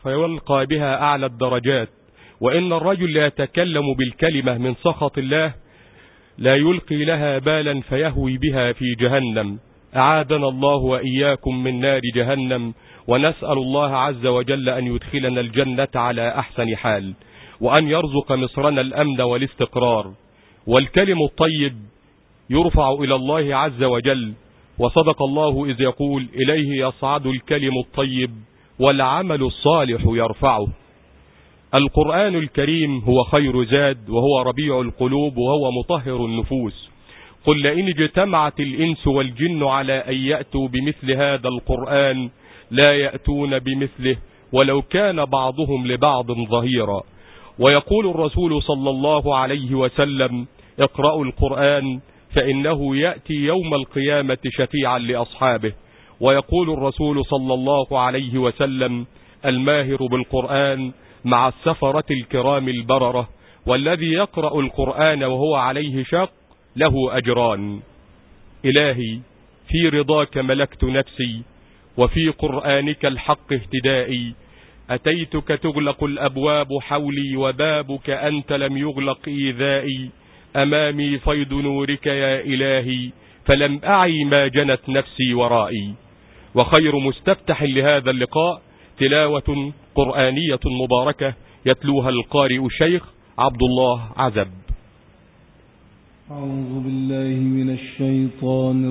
فيلقى بها أعلى الدرجات. وإن الرجل لا يتكلم بالكلمة من سخط الله لا يلقي لها بالا فيهوي بها في جهنم. أعاذنا الله وإياكم من نار جهنم، ونسأل الله عز وجل أن يدخلنا الجنة على أحسن حال، وأن يرزق مصرنا الأمن والاستقرار. والكلم الطيب يرفع إلى الله عز وجل، وصدق الله إذ يقول: إليه يصعد الكلم الطيب والعمل الصالح يرفعه. القرآن الكريم هو خير زاد، وهو ربيع القلوب، وهو مطهر النفوس. قل لئن اجتمعت الإنس والجن على أن يأتوا بمثل هذا القرآن لا يأتون بمثله ولو كان بعضهم لبعض ظهيرا. ويقول الرسول صلى الله عليه وسلم: اقرأوا القرآن فإنه يأتي يوم القيامة شفيعا لأصحابه. ويقول الرسول صلى الله عليه وسلم: الماهر بالقرآن مع السفرة الكرام البررة، والذي يقرأ القرآن وهو عليه شق له أجران. إلهي، في رضاك ملكت نفسي، وفي قرآنك الحق اهتدائي. أتيتك تغلق الأبواب حولي، وبابك أنت لم يغلق إيذائي. أمامي فيض نورك يا إلهي، فلم أعي ما جنت نفسي ورائي. وخير مستفتح لهذا اللقاء تلاوة قرآنية مباركة يتلوها القارئ الشيخ عبد الله عزب. أعوذ بالله من الشيطان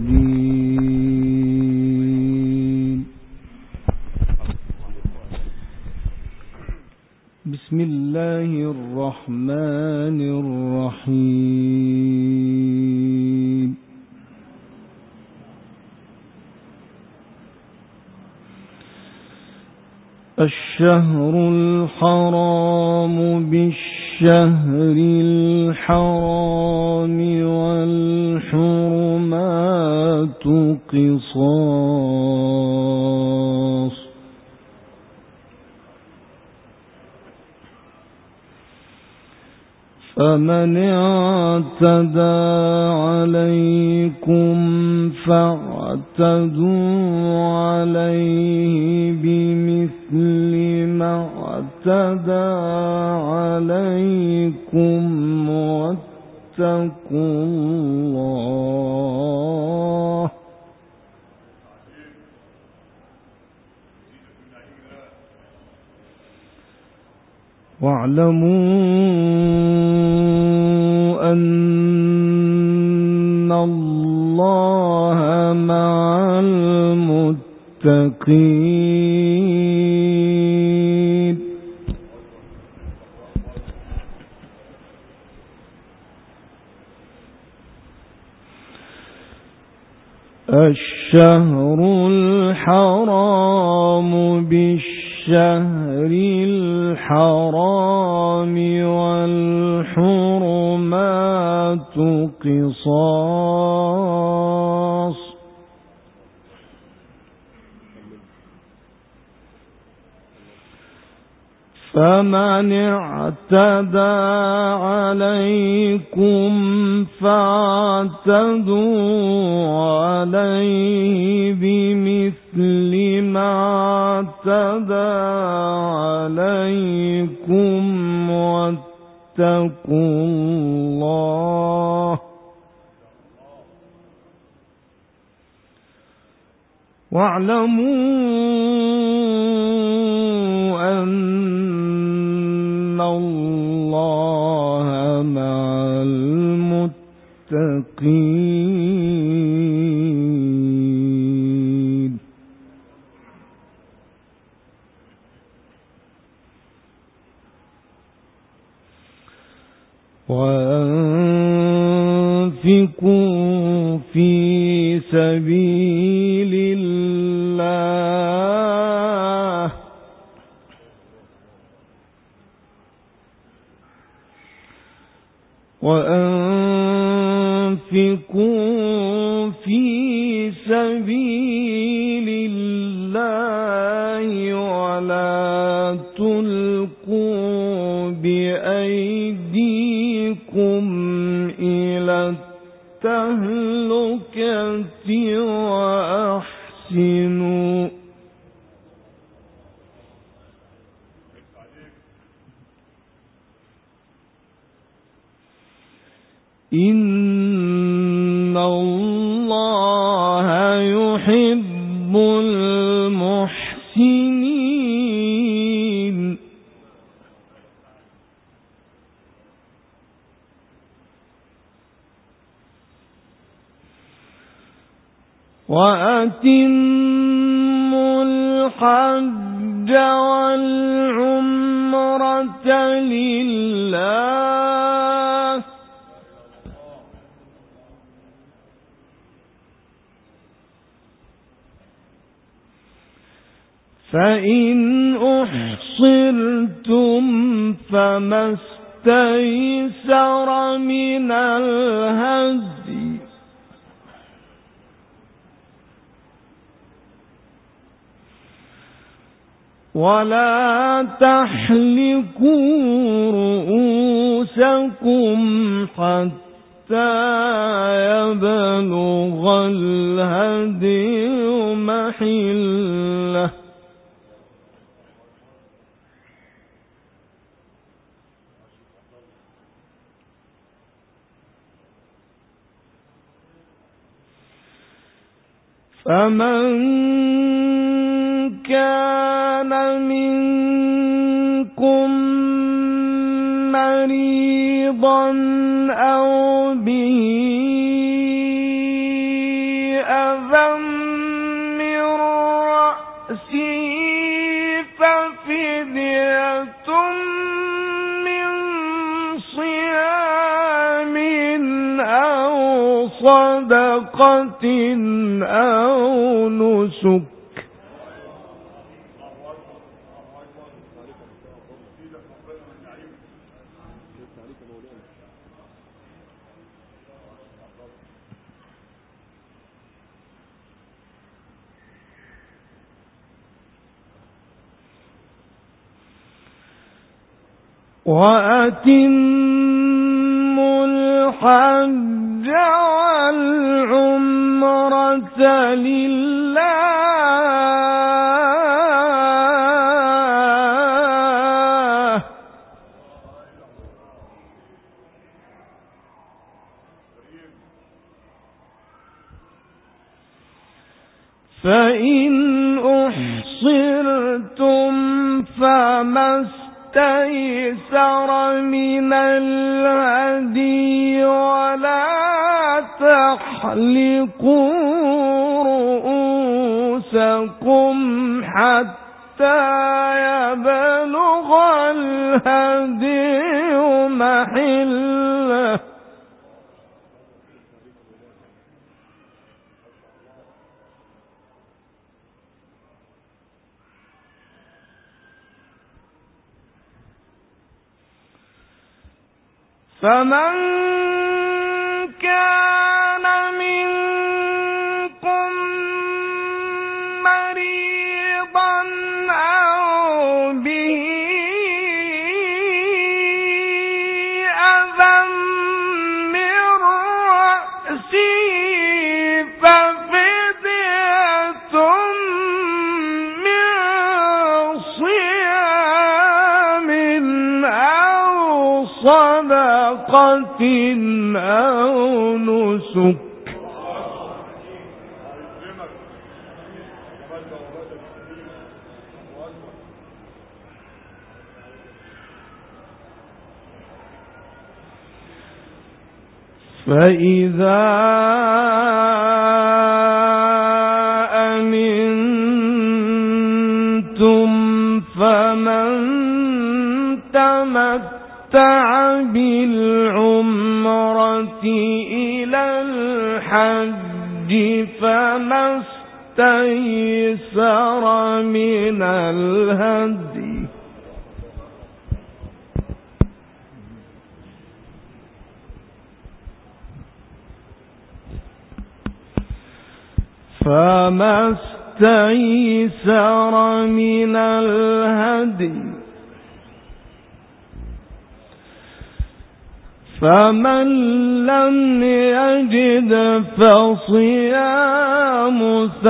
الرجيم. بسم الله الرحمن الرحيم. الشهر الحرام بالشهر الحرام والحرمات قصاص. فمن اعتدى عليكم فاعتدوا عليه بمثل ما اعتدى عليكم، واتقوا الله واعلموا أن الله مع المتقين. الشهر الحرام بالشهر الحرام والحرمات قصاص. فمن اعتدى عليكم فاعتدوا عليه بمثل ما اعتدى عليكم، واتقوا الله واعلموا أن الله مع المتقين. وأنفقوا في سبيل الله وأنفقوا في سبيل الله ولا تلقوا بأيديكم إلى التهلكة وأحسنوا إن الله يحب المحسنين. وأتموا الحج والعمرة لله فإن أحصرتم فما استيسر من الهدي ولا تحلقوا رؤوسكم حتى يبلغ الهدي محله فمن كان منكم مريضا أو به أذى من رأسه ففدية من صيام أو صدقة أو نسك وأتموا الحج والعمرة لله فإن أحصرتم فما استيسر من الهدي ولا تحلقوا رؤوسكم حتى يبلغ الهدي محله فمن كان منكم مريضا أو به أذى من رأسه ففدية من صيام أو صدقة أو نسك فإذا أمنتم فمن تمتع بالعمرة إلى الحج فما استيسر من الهدي فمن لم يجد فصيام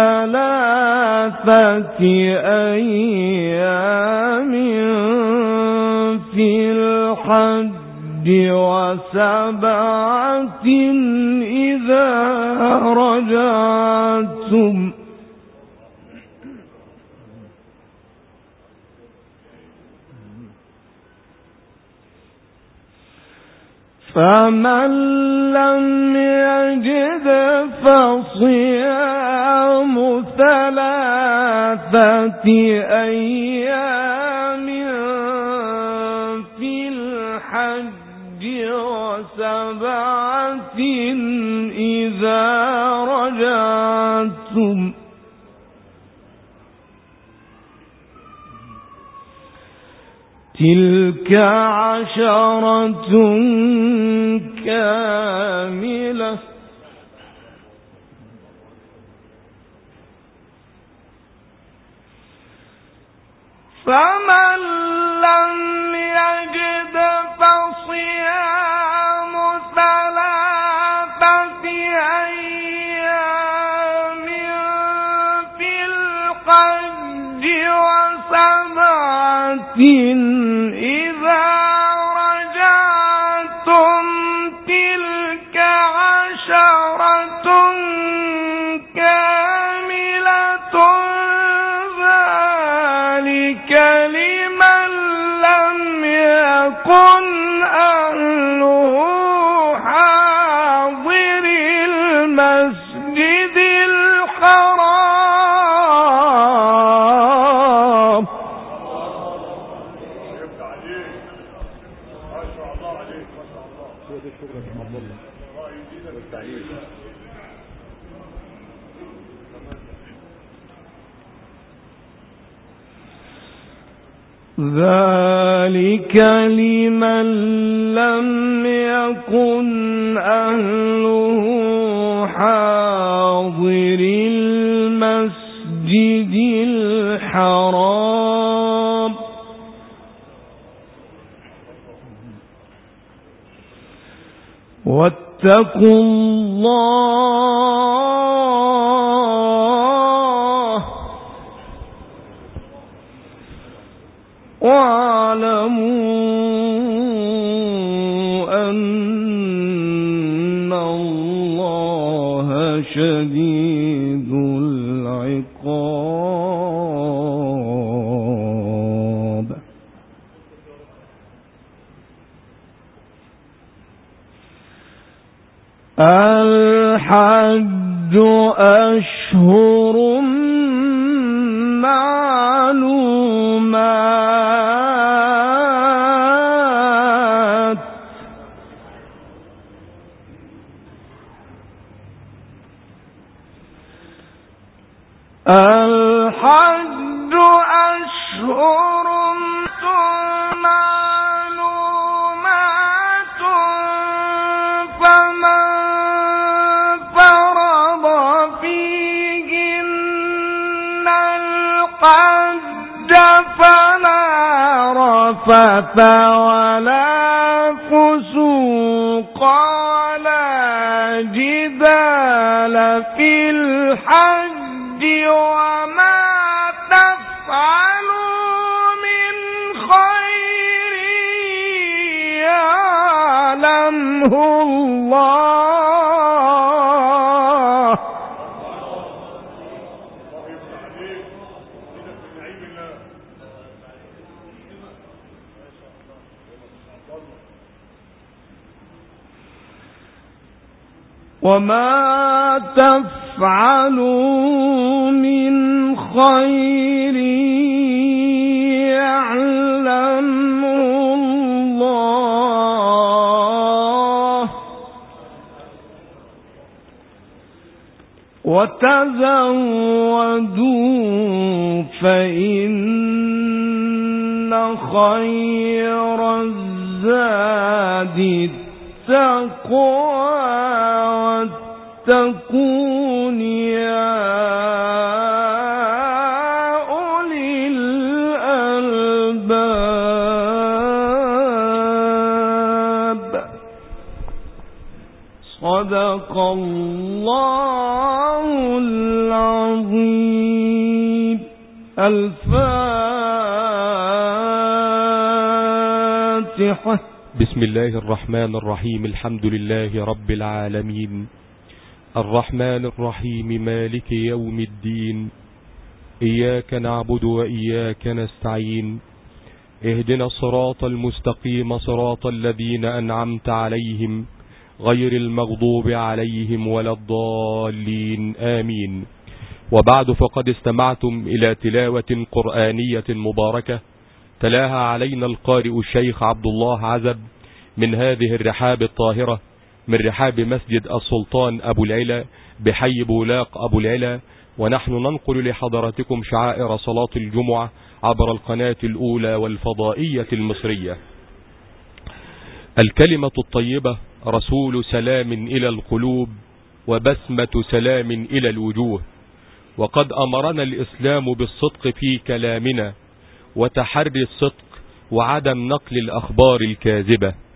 3 أيام في الحج وسبعة إذا رجعتم فمن لم يجد فصيام 3 أيام في الحج و7 إذا رجعتم تلك 10 كاملة فمن لم يجد فصيام 3 أيام في الحج و7 إذا رجعتم تلك 10 كاملة ذلك لمن لم يكن أهله حاضر المسجد الحرام ذلك لمن لم يكن أهله حاضر المسجد الحرام واتقوا الله واعلموا أن الله شديد العقاب الحج أشهر معلومات الحج أشهر معلومات فمن فرض فيهن الحج فلا رفث ولا فسوق ولا جدال في الحج وما تفعلوا من خير يعلمه الله وما تفعلوا من خير يعلمه الله وتزودوا فإن خير الزاد التقوى واتقون يا أولي الألباب صدق الله العظيم الفاتحة بسم الله الرحمن الرحيم. الحمد لله رب العالمين، الرحمن الرحيم، مالك يوم الدين، إياك نعبد وإياك نستعين، اهدنا الصراط المستقيم، صراط الذين أنعمت عليهم غير المغضوب عليهم ولا الضالين، آمين. وبعد، فقد استمعتم إلى تلاوة قرآنية مباركة تلاها علينا القارئ الشيخ عبد الله عزب من هذه الرحاب الطاهرة، من رحاب مسجد السلطان أبو العلا بحي بولاق أبو العلا. ونحن ننقل لحضراتكم شعائر صلاة الجمعة عبر القناة الأولى والفضائية المصرية. الكلمة الطيبة رسول سلام إلى القلوب، وبسمة سلام إلى الوجوه. وقد أمرنا الإسلام بالصدق في كلامنا، وتحري الصدق، وعدم نقل الأخبار الكاذبة.